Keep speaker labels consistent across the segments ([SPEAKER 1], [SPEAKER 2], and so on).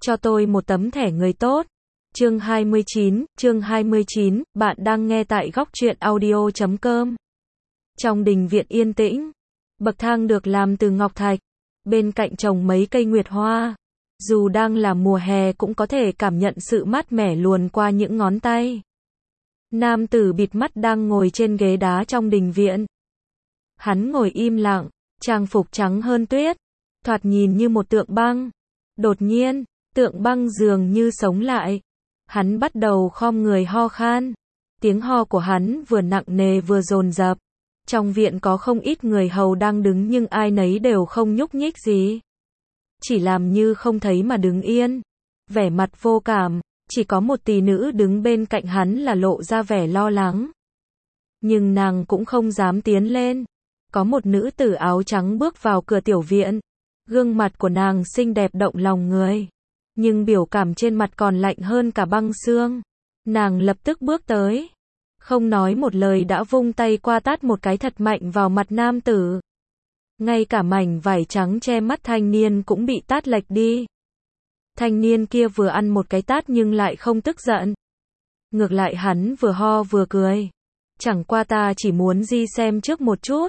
[SPEAKER 1] cho tôi một tấm thẻ người tốt. Chương 29, bạn đang nghe tại góc truyện audio.com. Trong đình viện yên tĩnh, bậc thang được làm từ ngọc thạch, bên cạnh trồng mấy cây nguyệt hoa. Dù đang là mùa hè cũng có thể cảm nhận sự mát mẻ luồn qua những ngón tay. Nam tử bịt mắt đang ngồi trên ghế đá trong đình viện. Hắn ngồi im lặng, trang phục trắng hơn tuyết, thoạt nhìn như một tượng băng. Đột nhiên, tượng băng dường như sống lại. Hắn bắt đầu khom người ho khan. Tiếng ho của hắn vừa nặng nề vừa dồn dập. Trong viện có không ít người hầu đang đứng nhưng ai nấy đều không nhúc nhích gì. Chỉ làm như không thấy mà đứng yên. Vẻ mặt vô cảm, chỉ có một tỷ nữ đứng bên cạnh hắn là lộ ra vẻ lo lắng. Nhưng nàng cũng không dám tiến lên. Có một nữ tử áo trắng bước vào cửa tiểu viện. Gương mặt của nàng xinh đẹp động lòng người. Nhưng biểu cảm trên mặt còn lạnh hơn cả băng xương. Nàng lập tức bước tới. Không nói một lời đã vung tay qua tát một cái thật mạnh vào mặt nam tử. Ngay cả mảnh vải trắng che mắt thanh niên cũng bị tát lệch đi. Thanh niên kia vừa ăn một cái tát nhưng lại không tức giận. Ngược lại hắn vừa ho vừa cười. Chẳng qua ta chỉ muốn đi xem trước một chút.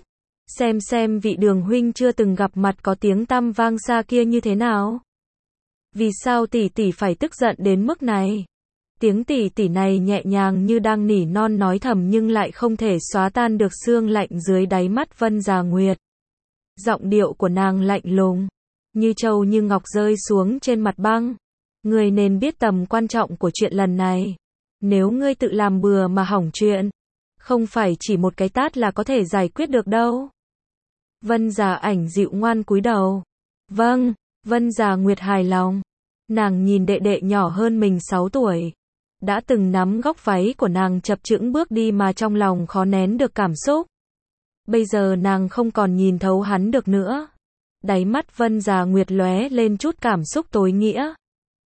[SPEAKER 1] Xem vị Đường huynh chưa từng gặp mặt có tiếng tăm vang xa kia như thế nào. Vì sao tỷ tỷ phải tức giận đến mức này? Tiếng tỷ tỷ này nhẹ nhàng như đang nỉ non nói thầm nhưng lại không thể xóa tan được sương lạnh dưới đáy mắt Vân Già Nguyệt. Giọng điệu của nàng lạnh lùng, như châu như ngọc rơi xuống trên mặt băng. Ngươi nên biết tầm quan trọng của chuyện lần này. Nếu ngươi tự làm bừa mà hỏng chuyện, không phải chỉ một cái tát là có thể giải quyết được đâu. Vân Già Ảnh dịu ngoan cúi đầu. Vâng, Vân Già Nguyệt hài lòng. Nàng nhìn đệ đệ nhỏ hơn mình 6 tuổi. Đã từng nắm góc váy của nàng chập chững bước đi mà trong lòng khó nén được cảm xúc. Bây giờ nàng không còn nhìn thấu hắn được nữa. Đáy mắt Vân Già Nguyệt lóe lên chút cảm xúc tối nghĩa.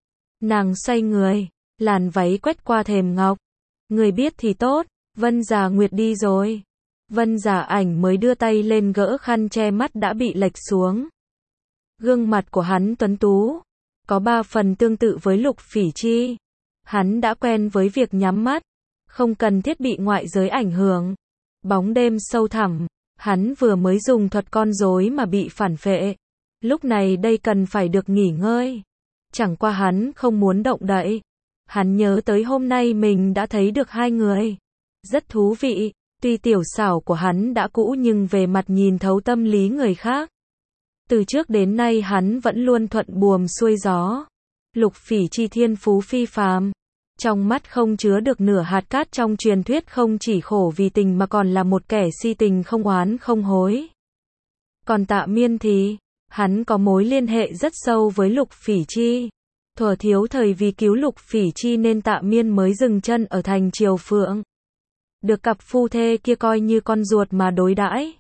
[SPEAKER 1] Nàng xoay người, làn váy quét qua thềm ngọc. Người biết thì tốt, Vân Già Nguyệt đi rồi. Vân Già Ảnh mới đưa tay lên gỡ khăn che mắt đã bị lệch xuống. Gương mặt của hắn tuấn tú, có 3 phần tương tự với Lục Phỉ Chi. Hắn đã quen với việc nhắm mắt, không cần thiết bị ngoại giới ảnh hưởng. Bóng đêm sâu thẳm, hắn vừa mới dùng thuật con rối mà bị phản phệ. Lúc này đây cần phải được nghỉ ngơi. Chẳng qua hắn không muốn động đậy. Hắn nhớ tới hôm nay mình đã thấy được 2 người. Rất thú vị, tuy tiểu xảo của hắn đã cũ nhưng về mặt nhìn thấu tâm lý người khác. Từ trước đến nay hắn vẫn luôn thuận buồm xuôi gió. Lục Phỉ Chi thiên phú phi phàm. Trong mắt không chứa được nửa hạt cát trong truyền thuyết không chỉ khổ vì tình mà còn là một kẻ si tình không oán không hối. Còn Tạ Miên thì, hắn có mối liên hệ rất sâu với Lục Phỉ Chi. Thuở thiếu thời vì cứu Lục Phỉ Chi nên Tạ Miên mới dừng chân ở thành Triều Phượng. Được cặp phu thê kia coi như con ruột mà đối đãi.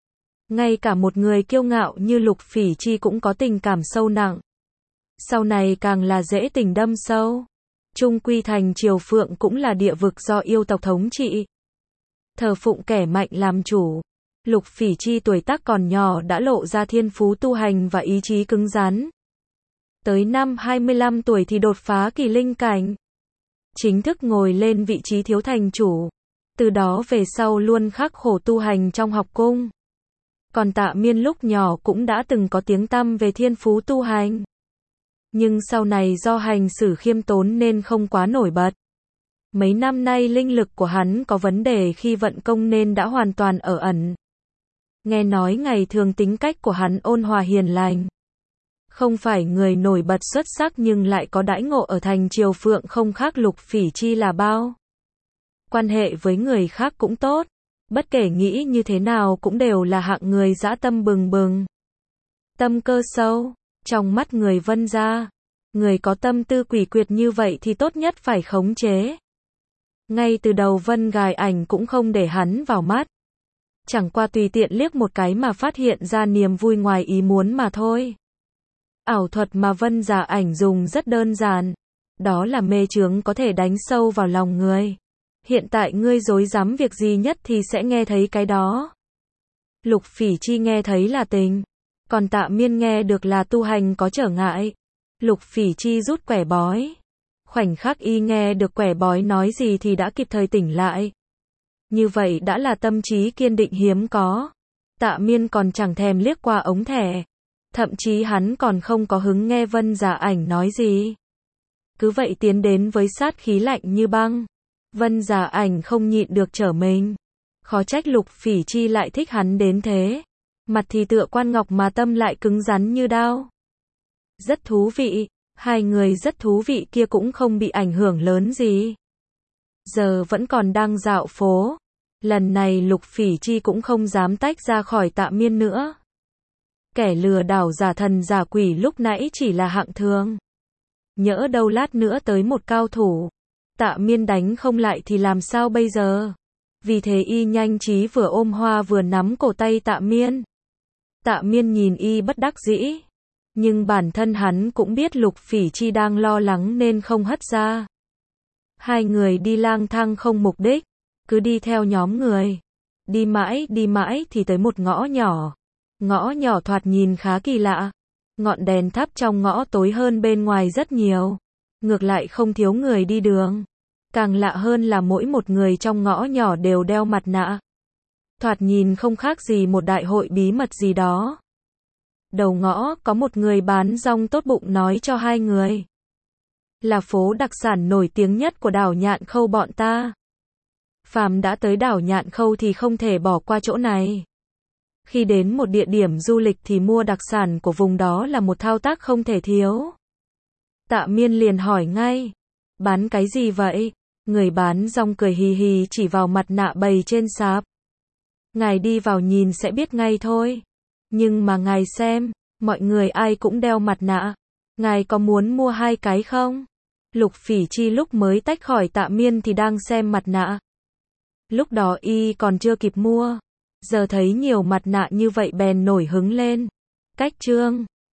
[SPEAKER 1] Ngay cả một người kiêu ngạo như Lục Phỉ Chi cũng có tình cảm sâu nặng. Sau này càng là dễ tình đâm sâu. Chung quy thành Triều Phượng cũng là địa vực do yêu tộc thống trị. Thờ phụng kẻ mạnh làm chủ. Lục Phỉ Chi tuổi tác còn nhỏ đã lộ ra thiên phú tu hành và ý chí cứng rắn. Tới năm 25 tuổi thì đột phá kỳ linh cảnh. Chính thức ngồi lên vị trí thiếu thành chủ. Từ đó về sau luôn khắc khổ tu hành trong học cung. Còn Tạ Miên lúc nhỏ cũng đã từng có tiếng tăm về thiên phú tu hành. Nhưng sau này do hành xử khiêm tốn nên không quá nổi bật. Mấy năm nay linh lực của hắn có vấn đề khi vận công nên đã hoàn toàn ở ẩn. Nghe nói ngày thường tính cách của hắn ôn hòa hiền lành. Không phải người nổi bật xuất sắc nhưng lại có đãi ngộ ở thành Triều Phượng không khác Lục Phỉ Chi là bao. Quan hệ với người khác cũng tốt. Bất kể nghĩ như thế nào cũng đều là hạng người dã tâm bừng bừng. Tâm cơ sâu. Trong mắt người Vân gia, người có tâm tư quỷ quyệt như vậy thì tốt nhất phải khống chế. Ngay từ đầu Vân Gài Ảnh cũng không để hắn vào mắt. Chẳng qua tùy tiện liếc một cái mà phát hiện ra niềm vui ngoài ý muốn mà thôi. Ảo thuật mà Vân Già Ảnh dùng rất đơn giản. Đó là mê chướng có thể đánh sâu vào lòng người. Hiện tại ngươi rối rắm việc gì nhất thì sẽ nghe thấy cái đó. Lục Phỉ Chi nghe thấy là tình. Còn Tạ Miên nghe được là tu hành có trở ngại. Lục Phỉ Chi rút quẻ bói. Khoảnh khắc y nghe được quẻ bói nói gì thì đã kịp thời tỉnh lại. Như vậy đã là tâm trí kiên định hiếm có. Tạ Miên còn chẳng thèm liếc qua ống thẻ. Thậm chí hắn còn không có hứng nghe Vân Giả Ảnh nói gì. Cứ vậy tiến đến với sát khí lạnh như băng. Vân Giả Ảnh không nhịn được trở mình. Khó trách Lục Phỉ Chi lại thích hắn đến thế. Mặt thì tựa quan ngọc mà tâm lại cứng rắn như đao. Rất thú vị, hai người rất thú vị kia cũng không bị ảnh hưởng lớn gì. Giờ vẫn còn đang dạo phố. Lần này Lục Phỉ Chi cũng không dám tách ra khỏi Tạ Miên nữa. Kẻ lừa đảo giả thần giả quỷ lúc nãy chỉ là hạng thường. Nhỡ đâu lát nữa tới một cao thủ. Tạ Miên đánh không lại thì làm sao bây giờ? Vì thế y nhanh trí vừa ôm hoa vừa nắm cổ tay Tạ Miên. Tạ Miên nhìn y bất đắc dĩ. Nhưng bản thân hắn cũng biết Lục Phỉ Chi đang lo lắng nên không hất ra. Hai người đi lang thang không mục đích. Cứ đi theo nhóm người. Đi mãi thì tới một ngõ nhỏ. Ngõ nhỏ thoạt nhìn khá kỳ lạ. Ngọn đèn thắp trong ngõ tối hơn bên ngoài rất nhiều. Ngược lại không thiếu người đi đường. Càng lạ hơn là mỗi một người trong ngõ nhỏ đều đeo mặt nạ. Thoạt nhìn không khác gì một đại hội bí mật gì đó. Đầu ngõ có một người bán rong tốt bụng nói cho hai người. Là phố đặc sản nổi tiếng nhất của đảo Nhạn Khâu bọn ta. Phàm đã tới đảo Nhạn Khâu thì không thể bỏ qua chỗ này. Khi đến một địa điểm du lịch thì mua đặc sản của vùng đó là một thao tác không thể thiếu. Tạ Miên liền hỏi ngay. Bán cái gì vậy? Người bán rong cười hì hì chỉ vào mặt nạ bày trên sạp. Ngài đi vào nhìn sẽ biết ngay thôi. Nhưng mà ngài xem, mọi người ai cũng đeo mặt nạ. Ngài có muốn mua hai cái không? Lục Phỉ Chi lúc mới tách khỏi Tạ Miên thì đang xem mặt nạ. Lúc đó y còn chưa kịp mua. Giờ thấy nhiều mặt nạ như vậy bèn nổi hứng lên. Cách trương.